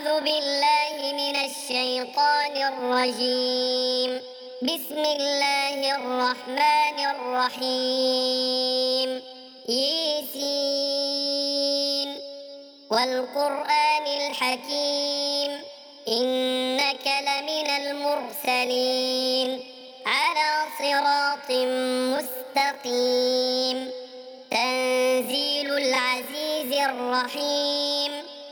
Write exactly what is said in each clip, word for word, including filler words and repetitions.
أعوذ بالله من الشيطان الرجيم. بسم الله الرحمن الرحيم. ياسين والقرآن الحكيم إنك لمن المرسلين على صراط مستقيم. تنزيل العزيز الرحيم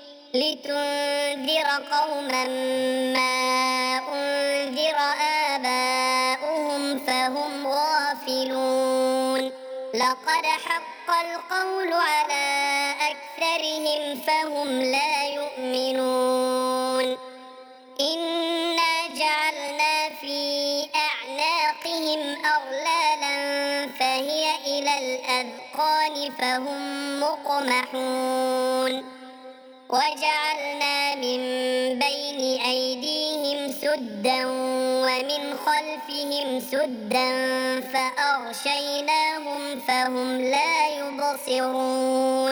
لتنذر قوما ما أنذر آباؤهم فهم غافلون. لقد حق القول على أكثرهم فهم لا يؤمنون. إنا جعلنا في أعناقهم أغلالا فهي إلى الأذقان فهم مقمحون. وجعلنا من بين أيديهم سدا ومن خلفهم سدا فأغشيناهم فهم لا يبصرون.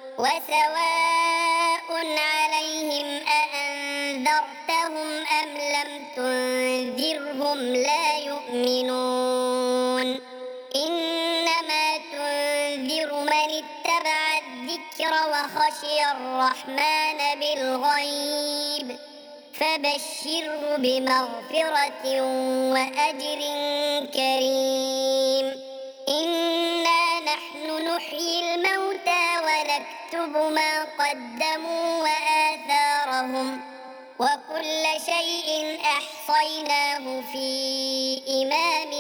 وسواء عليهم أأنذرتهم أم لم تنذرهم لا يؤمنون. إنما تنذر من اتبع الذكر وخشي الرحمن بالغيب فبشره بمغفرة وأجر كريم. إنا نحن نحيي الموتى ونكتب ما قدموا وآثارهم وكل شيء أحصيناه في إمام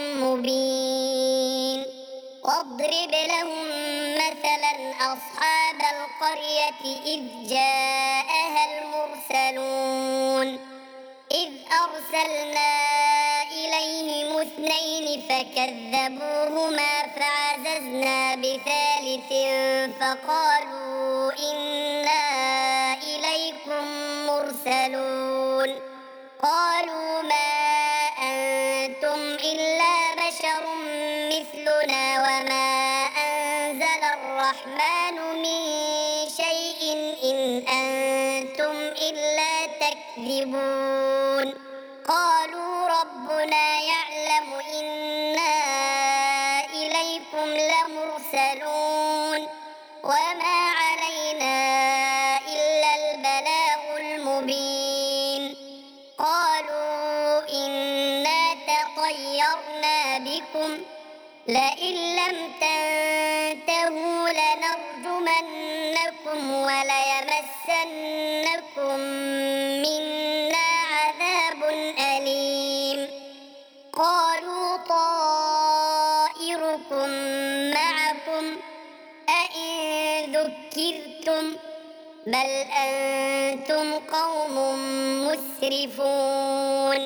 مبين. واضرب لهم مثلا أصحاب القرية إذ جاءها المرسلون إذ أرسلنا إليهم اثنين فكذبوهما فعززنا بثالث فقالوا إنا إليكم مرسلون. قالوا ما أنتم إلا بشر مثلنا وما أنزل الرحمن من شيء إن أنتم إلا تكذبون. قالوا ربنا يعلم إنا إليكم لمرسلون وما علينا إلا البلاغ المبين. قالوا إنا تطيرنا بكم لئن لم تنتهوا لنرجمنكم وليمسنكم منا عذاب أليم. قالوا طائركم معكم أئن ذكرتم بل أنتم قوم مسرفون.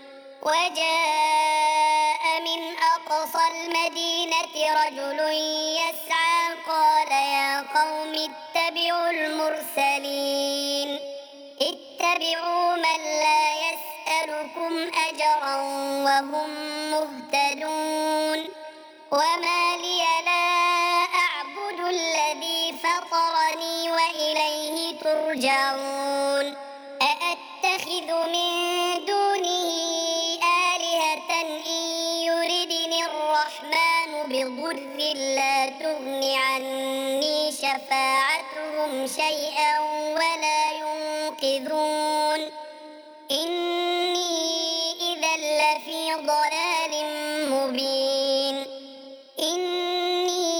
وجاء من أقصى المدينة رجل يسعى قال يا قوم اتبعوا المرسلين اتبعوا من لا يسألكم أجرا وهم مهتدون. وما لي لا أعبد الذي فطرني وإليه ترجعون. أأتخذ من دونه آلهة إن يردني الرحمن بضر لا تغن عني شفاعتهم شيئا ولا ينقذون. إني إذا لفي ضلال مبين. إني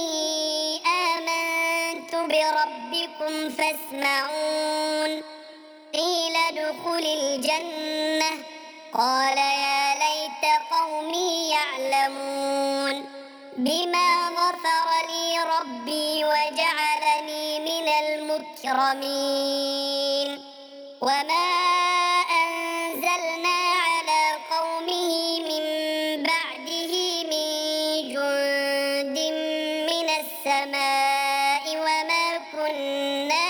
آمنت بربكم فاسمعون. قيل ادخل الجنة قال يا ليت قومي يعلمون بما غفر لي ربي وجعلني من المكرمين. وما أنزلنا على قومه من بعده من جند من السماء وما كنا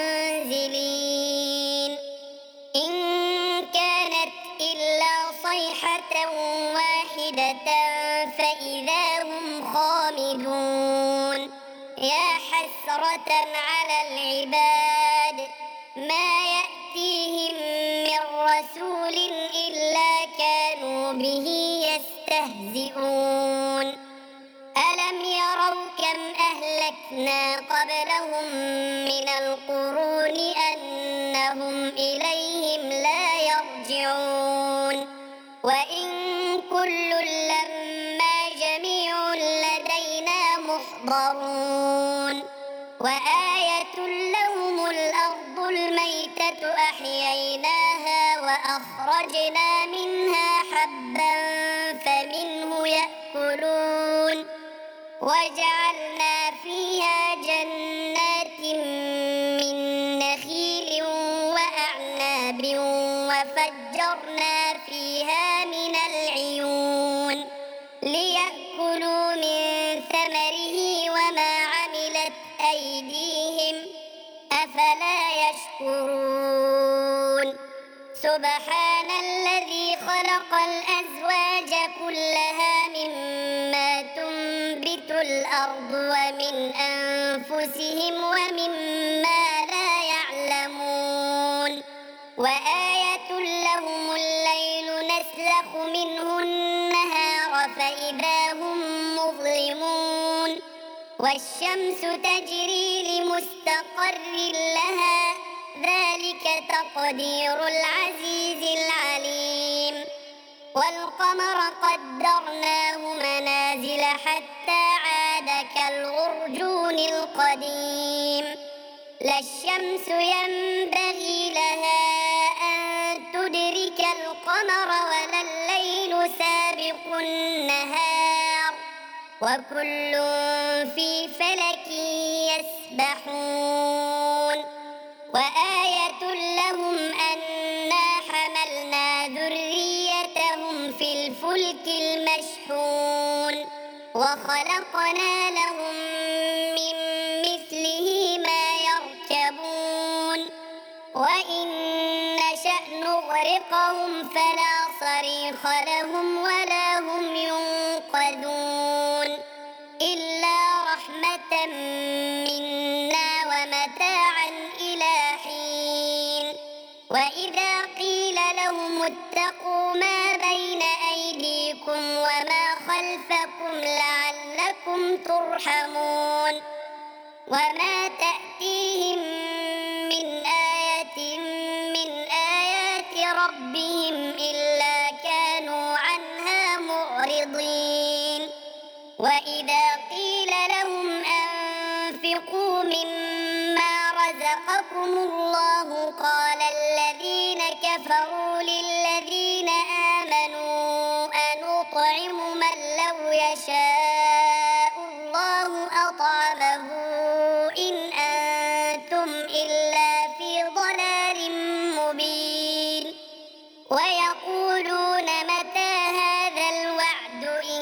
منزلين. إن كانت إلا صيحة واحدة فإذا هم خامدون. يا حسرة على العباد ما يأتي يستهزئون ألم يروا كم أهلكنا قبلهم من القرون أنهم إليهم لا يرجعون وإن كل لما جميع لدينا محضرون وآية لهم الأرض الميتة أحييناها وأخرجنا منها حبا فمنه يأكلون وجعلنا فيها جنات من نخيل وأعناب وفجرنا فيها من العيون ليأكلوا من ثمره وما عملت أيديهم أفلا يشكرون سبحان الذي خلق الأزواج كلها مما تنبت الأرض ومن أنفسهم ومما لا يعلمون وآية لهم الليل نسلخ منه النهار فإذا هم مظلمون والشمس تجري لمستقر لها ذلك تقدير العزيز العليم والقمر قدرناه منازل حتى عاد كالعرجون القديم لا الشمس ينبغي لها أن تدرك القمر ولا الليل سابق النهار وكل في فلك يسبحون وآية لهم أنا حملنا ذريتهم في الفلك المشحون وخلقنا لهم من مثله ما يركبون وإن نشأ نغرقهم فلا صريخ لهم ولا هم ينقذون إلا رحمة منا ومتاعا إلى حين وإذا قيل لهم اتقوا ما بين أيديكم وما خلفكم لعلكم ترحمون وما تأتيهم من آية من آيات ربهم إلا كانوا عنها معرضين وإذا قيل لهم أنفقوا مما رزقكم الله قال الذين كفروا للذين آمنوا أنطعم من لو يشاء الله أطعمه إن أنتم إلا في ضلال مبين ويقولون متى هذا الوعد إن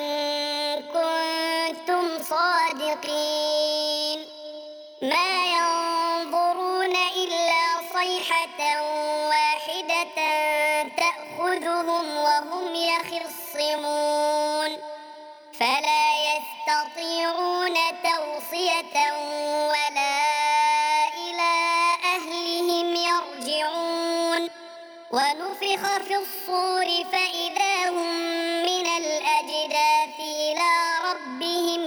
كنتم صادقين ما ينظرون إلا صيحة واحدة تأخذهم وهم يخصمون فلا يستطيعون توصية ولا إلى أهلهم يرجعون ونفخ في الصور فإذا هم من الأجداث إلى ربهم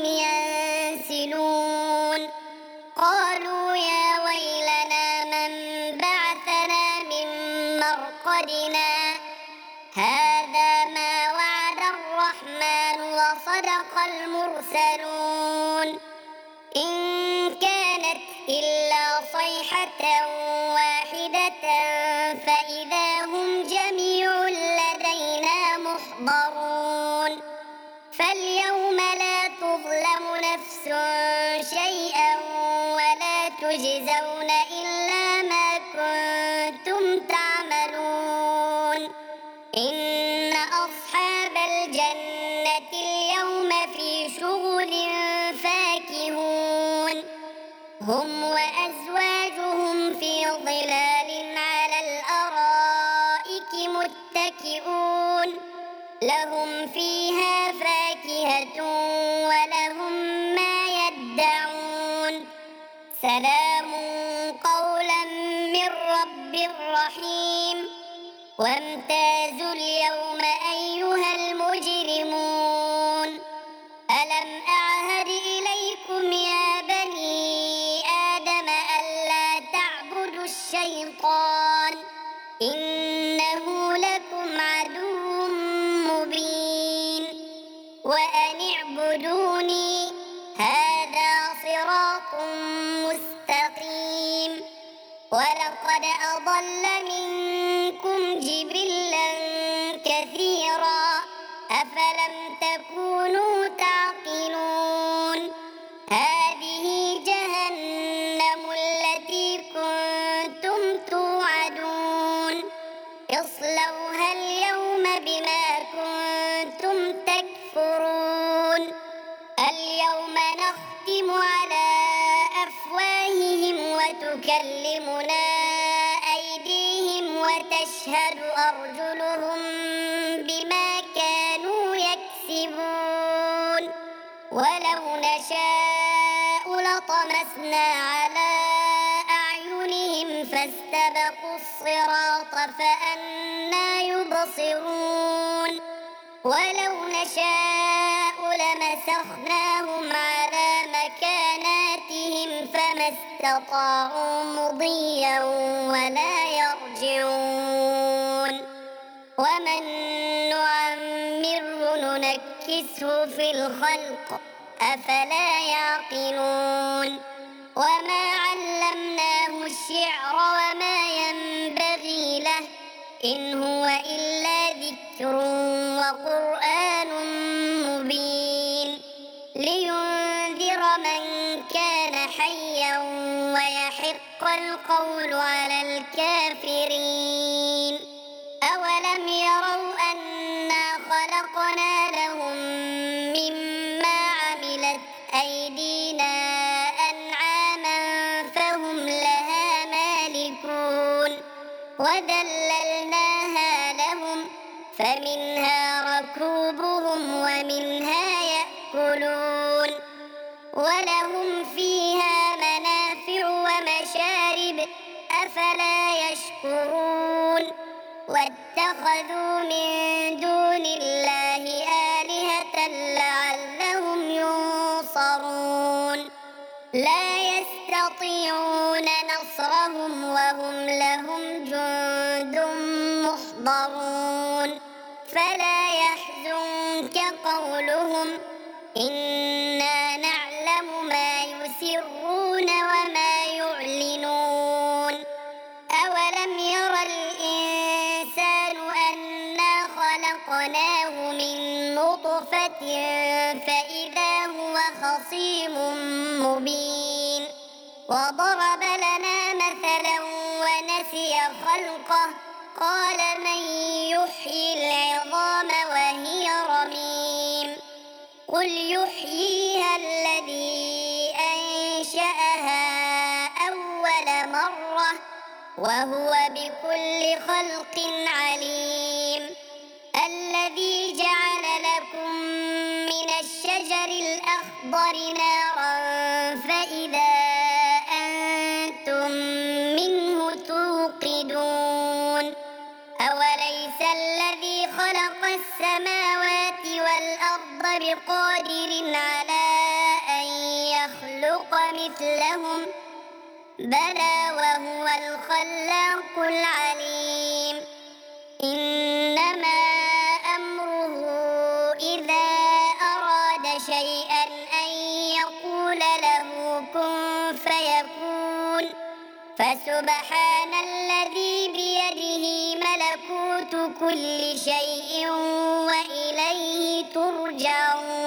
ينسلون قالوا يا ويلنا من بعثنا من مرقدنا هذا ما وعد الرحمن وصدق المرسلون إن كانت إلا صيحة واحدة فإذا هم جميع لدينا محضرون فاليوم لا تظلم نفس شيئا ولا تجزون إلا ما كنتم تعملون إن أصحاب الجنة اليوم في شغل فاكهون هم وأزواجهم في ظلال على الأرائك متكئون لهم فيها فاكهة ولهم ما يدعون سلام قولا من رب رحيم وامتازوا اليوم أيها المجرمون الشيطان إنه لكم عدو مبين وأن اعبدوني هذا صراط مستقيم ولقد أضل منكم جبلا كثيرا أفلم تكونوا تعقلون هذه جهنم التي كنتم توعدون اصلوها اليوم بما كنتم تكفرون اليوم نختم على أفواههم وتكلمنا أيديهم وتشهد أرجلهم بما كانوا يكسبون ولو نشاء لطمسنا على أعينهم فاستبقوا الصراط فأنى يبصرون ولو نشاء لمسخناهم على مكاناتهم فما استطاعوا مضيا ولا يرجعون ومن نعمره ننكسه في الخلق أفلا يعقلون وما علمناه الشعر وما ينبغي له إن هو إلا ذكر وقرآن مبين لينذر من كان حيا ويحق القول على الكافرين أولم يروا أنا خلقنا لهم مما عملت أيدينا أنعاما فهم لها مالكون وذللناها لهم فمنها ركوبهم ومنها يأكلون ولهم فيها منافع ومشارب أفلا يشكرون واتخذوا من دون الله آلهة لعلهم ينصرون لا يستطيعون نصرهم وهم لهم جند محضرون فلا يحزنك قولهم إنا نعلم ما يسرون وما يعلنون أولم ير الإنسان أنا خلقناه من نطفة فإذا هو خصيم مبين وضرب لنا مثلا ونسي خلقه قال من يحيي العظام وهي رميم قل يحييها الذي أنشأها أول مرة وهو بكل خلق عليم الذي جعل لكم من الشجر الأخضر نارا فإذا أنتم منه توقدون أوليس الذي خلق السماوات والأرض بقادر على أن يخلق مثلهم بلى وهو الخلاق العليم إنما أمره إذا أراد شيئا أن يقول له كن فيكون فسبحان الذي بيده ملكوت كل شيء وإليه ترجعون